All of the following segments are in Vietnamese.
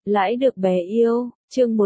Lãi được bé yêu, chương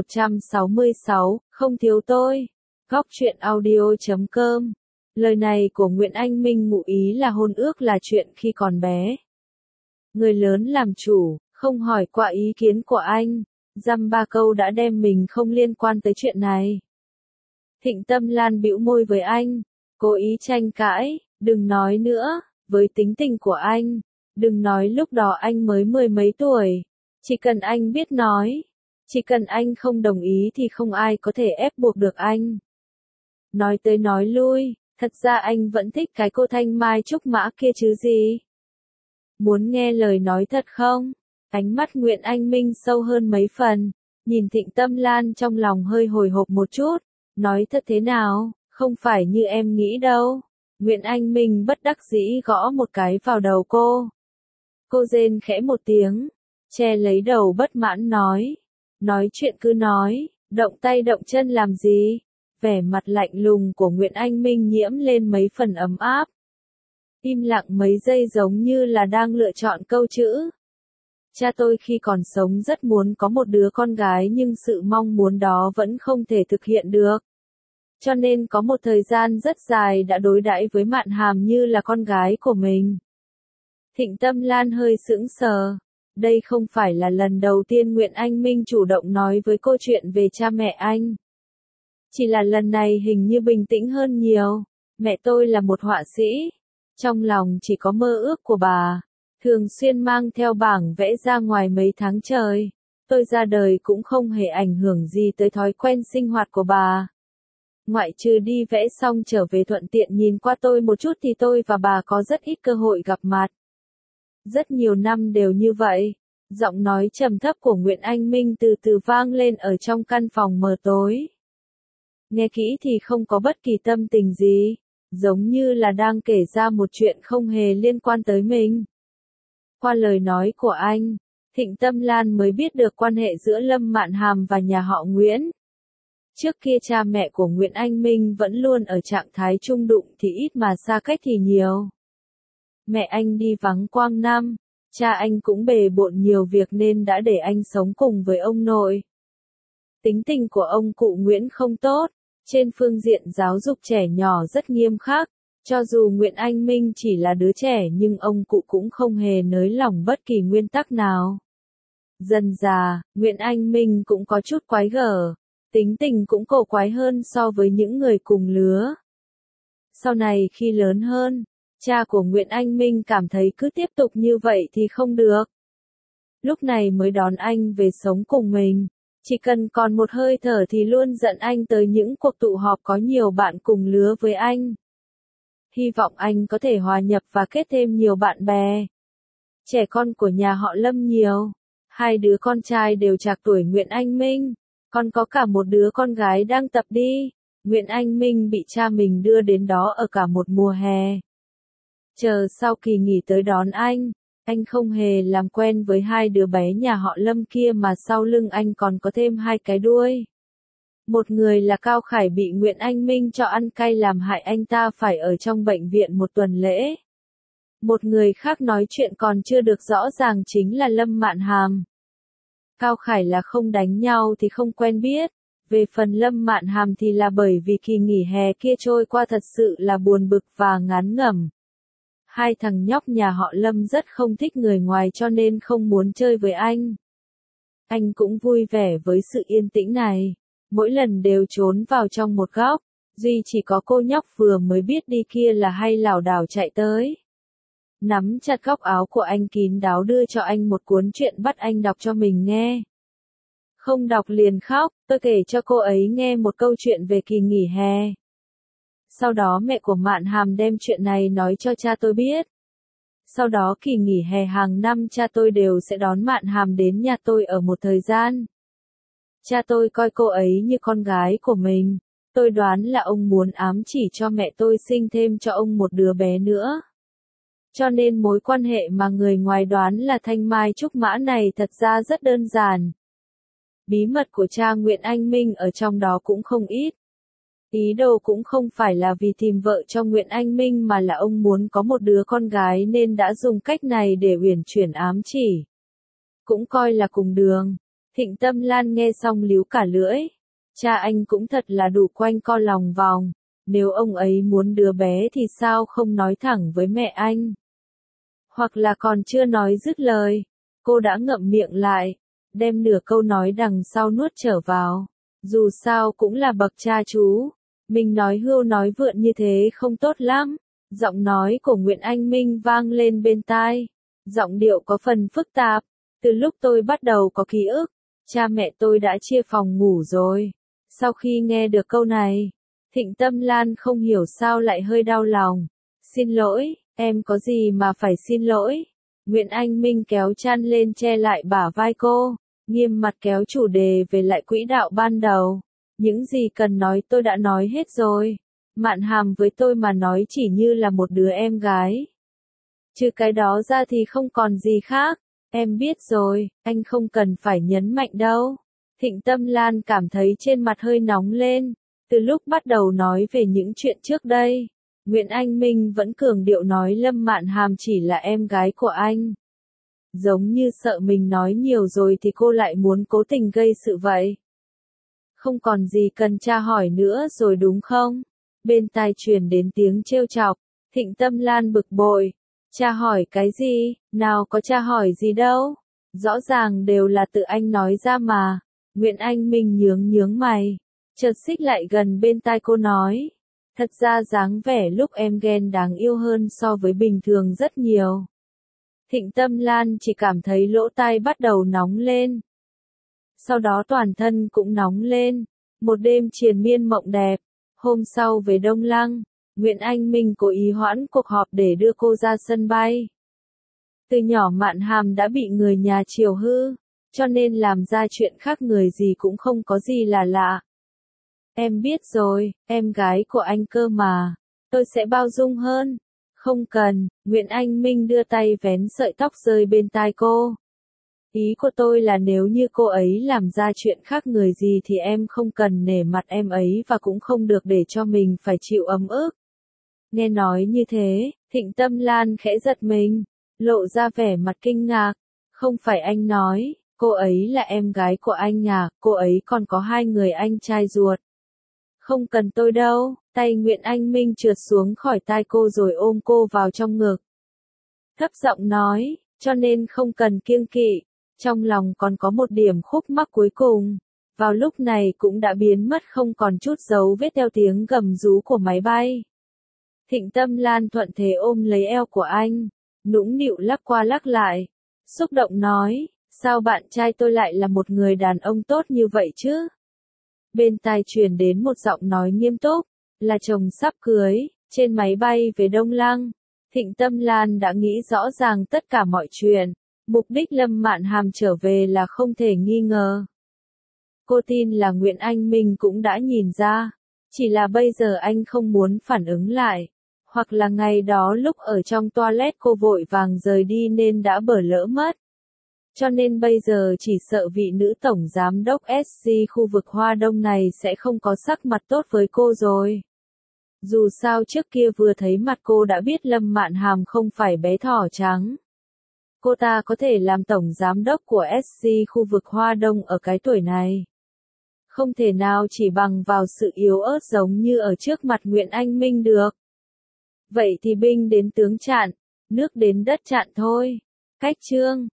166, không thiếu tôi. Góc truyện audio.com. Lời này của Nguyễn Anh Minh ngụ ý là hôn ước là chuyện khi còn bé. Người lớn làm chủ, không hỏi qua ý kiến của anh. Dăm ba câu đã đem mình không liên quan tới chuyện này. Thịnh Tâm Lan bĩu môi với anh, cố ý tranh cãi, đừng nói nữa, với tính tình của anh. Đừng nói lúc đó anh mới 10 mấy tuổi. Chỉ cần anh biết nói, chỉ cần anh không đồng ý thì không ai có thể ép buộc được anh. Nói tới nói lui, thật ra anh vẫn thích cái cô Thanh Mai Trúc Mã kia chứ gì. Muốn nghe lời nói thật không? Ánh mắt Nguyễn Anh Minh sâu hơn mấy phần, nhìn Thịnh Tâm Lan trong lòng hơi hồi hộp một chút, nói thật thế nào, không phải như em nghĩ đâu. Nguyễn Anh Minh bất đắc dĩ gõ một cái vào đầu cô. Cô rên khẽ một tiếng, che lấy đầu bất mãn nói chuyện cứ nói, động tay động chân làm gì? Vẻ mặt lạnh lùng của Nguyễn Anh Minh nhiễm lên mấy phần ấm áp. Im lặng mấy giây giống như là đang lựa chọn câu chữ. Cha tôi khi còn sống rất muốn có một đứa con gái nhưng sự mong muốn đó vẫn không thể thực hiện được. Cho nên có một thời gian rất dài đã đối đãi với Mạn Hàm như là con gái của mình. Thịnh Tâm Lan hơi sững sờ. Đây không phải là lần đầu tiên Nguyễn Anh Minh chủ động nói với cô chuyện về cha mẹ anh. Chỉ là lần này hình như bình tĩnh hơn nhiều. Mẹ tôi là một họa sĩ. Trong lòng chỉ có mơ ước của bà. Thường xuyên mang theo bảng vẽ ra ngoài mấy tháng trời. Tôi ra đời cũng không hề ảnh hưởng gì tới thói quen sinh hoạt của bà. Ngoại trừ đi vẽ xong trở về thuận tiện nhìn qua tôi một chút thì tôi và bà có rất ít cơ hội gặp mặt. Rất nhiều năm đều như vậy. Giọng nói trầm thấp của Nguyễn Anh Minh từ từ vang lên ở trong căn phòng mờ tối. Nghe kỹ thì không có bất kỳ tâm tình gì, giống như là đang kể ra một chuyện không hề liên quan tới mình. Qua lời nói của anh, Thịnh Tâm Lan mới biết được quan hệ giữa Lâm Mạn Hàm và nhà họ Nguyễn. Trước kia cha mẹ của Nguyễn Anh Minh vẫn luôn ở trạng thái chung đụng thì ít mà xa cách thì nhiều. Mẹ anh đi vắng quang năm, cha anh cũng bề bộn nhiều việc nên đã để anh sống cùng với ông nội. Tính tình của ông cụ Nguyễn không tốt, trên phương diện giáo dục trẻ nhỏ rất nghiêm khắc, cho dù Nguyễn Anh Minh chỉ là đứa trẻ nhưng ông cụ cũng không hề nới lỏng bất kỳ nguyên tắc nào. Dần dà, Nguyễn Anh Minh cũng có chút quái gở, tính tình cũng cổ quái hơn so với những người cùng lứa. Sau này khi lớn hơn, cha của Nguyễn Anh Minh cảm thấy cứ tiếp tục như vậy thì không được. Lúc này mới đón anh về sống cùng mình. Chỉ cần còn một hơi thở thì luôn dẫn anh tới những cuộc tụ họp có nhiều bạn cùng lứa với anh. Hy vọng anh có thể hòa nhập và kết thêm nhiều bạn bè. Trẻ con của nhà họ Lâm nhiều. Hai đứa con trai đều trạc tuổi Nguyễn Anh Minh. Còn có cả một đứa con gái đang tập đi. Nguyễn Anh Minh bị cha mình đưa đến đó ở cả một mùa hè. Chờ sau kỳ nghỉ tới đón anh không hề làm quen với hai đứa bé nhà họ Lâm kia mà sau lưng anh còn có thêm hai cái đuôi. Một người là Cao Khải bị Nguyễn Anh Minh cho ăn cay làm hại anh ta phải ở trong bệnh viện một tuần lễ. Một người khác nói chuyện còn chưa được rõ ràng chính là Lâm Mạn Hàm. Cao Khải là không đánh nhau thì không quen biết. Về phần Lâm Mạn Hàm thì là bởi vì kỳ nghỉ hè kia trôi qua thật sự là buồn bực và ngán ngẩm. Hai thằng nhóc nhà họ Lâm rất không thích người ngoài cho nên không muốn chơi với anh. Anh cũng vui vẻ với sự yên tĩnh này. Mỗi lần đều trốn vào trong một góc. Duy chỉ có cô nhóc vừa mới biết đi kia là hay lảo đảo chạy tới. Nắm chặt góc áo của anh kín đáo đưa cho anh một cuốn truyện bắt anh đọc cho mình nghe. Không đọc liền khóc, tôi kể cho cô ấy nghe một câu chuyện về kỳ nghỉ hè. Sau đó mẹ của Mạn Hàm đem chuyện này nói cho cha tôi biết. Sau đó kỳ nghỉ hè hàng năm cha tôi đều sẽ đón Mạn Hàm đến nhà tôi ở một thời gian. Cha tôi coi cô ấy như con gái của mình. Tôi đoán là ông muốn ám chỉ cho mẹ tôi sinh thêm cho ông một đứa bé nữa. Cho nên mối quan hệ mà người ngoài đoán là Thanh Mai Trúc Mã này thật ra rất đơn giản. Bí mật của cha Nguyễn Anh Minh ở trong đó cũng không ít. Ý đồ cũng không phải là vì tìm vợ cho Nguyễn Anh Minh mà là ông muốn có một đứa con gái nên đã dùng cách này để uyển chuyển ám chỉ. Cũng coi là cùng đường. Thịnh Tâm Lan nghe xong líu cả lưỡi. Cha anh cũng thật là đủ quanh co lòng vòng. Nếu ông ấy muốn đứa bé thì sao không nói thẳng với mẹ anh? Hoặc là còn chưa nói dứt lời, cô đã ngậm miệng lại, đem nửa câu nói đằng sau nuốt trở vào. Dù sao cũng là bậc cha chú, mình nói hưu nói vượn như thế không tốt lắm. Giọng nói của Nguyễn Anh Minh vang lên bên tai. Giọng điệu có phần phức tạp. Từ lúc tôi bắt đầu có ký ức, cha mẹ tôi đã chia phòng ngủ rồi. Sau khi nghe được câu này, Thịnh Tâm Lan không hiểu sao lại hơi đau lòng. Xin lỗi, em có gì mà phải xin lỗi. Nguyễn Anh Minh kéo chăn lên che lại bả vai cô, nghiêm mặt kéo chủ đề về lại quỹ đạo ban đầu. Những gì cần nói tôi đã nói hết rồi. Mạn Hàm với tôi mà nói chỉ như là một đứa em gái. Trừ cái đó ra thì không còn gì khác. Em biết rồi, anh không cần phải nhấn mạnh đâu. Thịnh Tâm Lan cảm thấy trên mặt hơi nóng lên. Từ lúc bắt đầu nói về những chuyện trước đây, Nguyễn Anh Minh vẫn cường điệu nói Lâm Mạn Hàm chỉ là em gái của anh. Giống như sợ mình nói nhiều rồi thì cô lại muốn cố tình gây sự vậy. Không còn gì cần tra hỏi nữa rồi đúng không? Bên tai truyền đến tiếng trêu chọc. Thịnh Tâm Lan bực bội. Tra hỏi cái gì? Nào có tra hỏi gì đâu. Rõ ràng đều là tự anh nói ra mà. Nguyễn Anh Minh nhướng mày. Chợt xích lại gần bên tai cô nói. Thật ra dáng vẻ lúc em ghen đáng yêu hơn so với bình thường rất nhiều. Thịnh Tâm Lan chỉ cảm thấy lỗ tai bắt đầu nóng lên. Sau đó toàn thân cũng nóng lên. Một đêm triền miên mộng đẹp. Hôm sau về Đông Lăng, Nguyễn Anh Minh cố ý hoãn cuộc họp để đưa cô ra sân bay. Từ nhỏ Mạn Hàm đã bị người nhà chiều hư, cho nên làm ra chuyện khác người gì cũng không có gì là lạ. Em biết rồi, em gái của anh cơ mà, tôi sẽ bao dung hơn. Không cần, Nguyễn Anh Minh đưa tay vén sợi tóc rơi bên tai cô. Ý của tôi là nếu như cô ấy làm ra chuyện khác người gì thì em không cần nể mặt em ấy và cũng không được để cho mình phải chịu ấm ức. Nghe nói như thế, Thịnh Tâm Lan khẽ giật mình, lộ ra vẻ mặt kinh ngạc. Không phải anh nói, cô ấy là em gái của anh à, cô ấy còn có 2 người anh trai ruột. Không cần tôi đâu, tay Nguyễn Anh Minh trượt xuống khỏi tai cô rồi ôm cô vào trong ngực. Thấp giọng nói, cho nên không cần kiêng kỵ. Trong lòng còn có một điểm khúc mắc cuối cùng, vào lúc này cũng đã biến mất không còn chút dấu vết theo tiếng gầm rú của máy bay. Thịnh Tâm Lan thuận thế ôm lấy eo của anh, nũng nịu lắc qua lắc lại, xúc động nói, sao bạn trai tôi lại là một người đàn ông tốt như vậy chứ? Bên tai truyền đến một giọng nói nghiêm túc, là chồng sắp cưới, trên máy bay về Đông Lăng. Thịnh Tâm Lan đã nghĩ rõ ràng tất cả mọi chuyện. Mục đích Lâm Mạn Hàm trở về là không thể nghi ngờ. Cô tin là Nguyễn Anh Minh cũng đã nhìn ra. Chỉ là bây giờ anh không muốn phản ứng lại. Hoặc là ngày đó lúc ở trong toilet cô vội vàng rời đi nên đã bỡ lỡ mất. Cho nên bây giờ chỉ sợ vị nữ tổng giám đốc SC khu vực Hoa Đông này sẽ không có sắc mặt tốt với cô rồi. Dù sao trước kia vừa thấy mặt cô đã biết Lâm Mạn Hàm không phải bé thỏ trắng. Cô ta có thể làm tổng giám đốc của SC khu vực Hoa Đông ở cái tuổi này. Không thể nào chỉ bằng vào sự yếu ớt giống như ở trước mặt Nguyễn Anh Minh được. Vậy thì binh đến tướng chặn, nước đến đất chặn thôi. Cách chương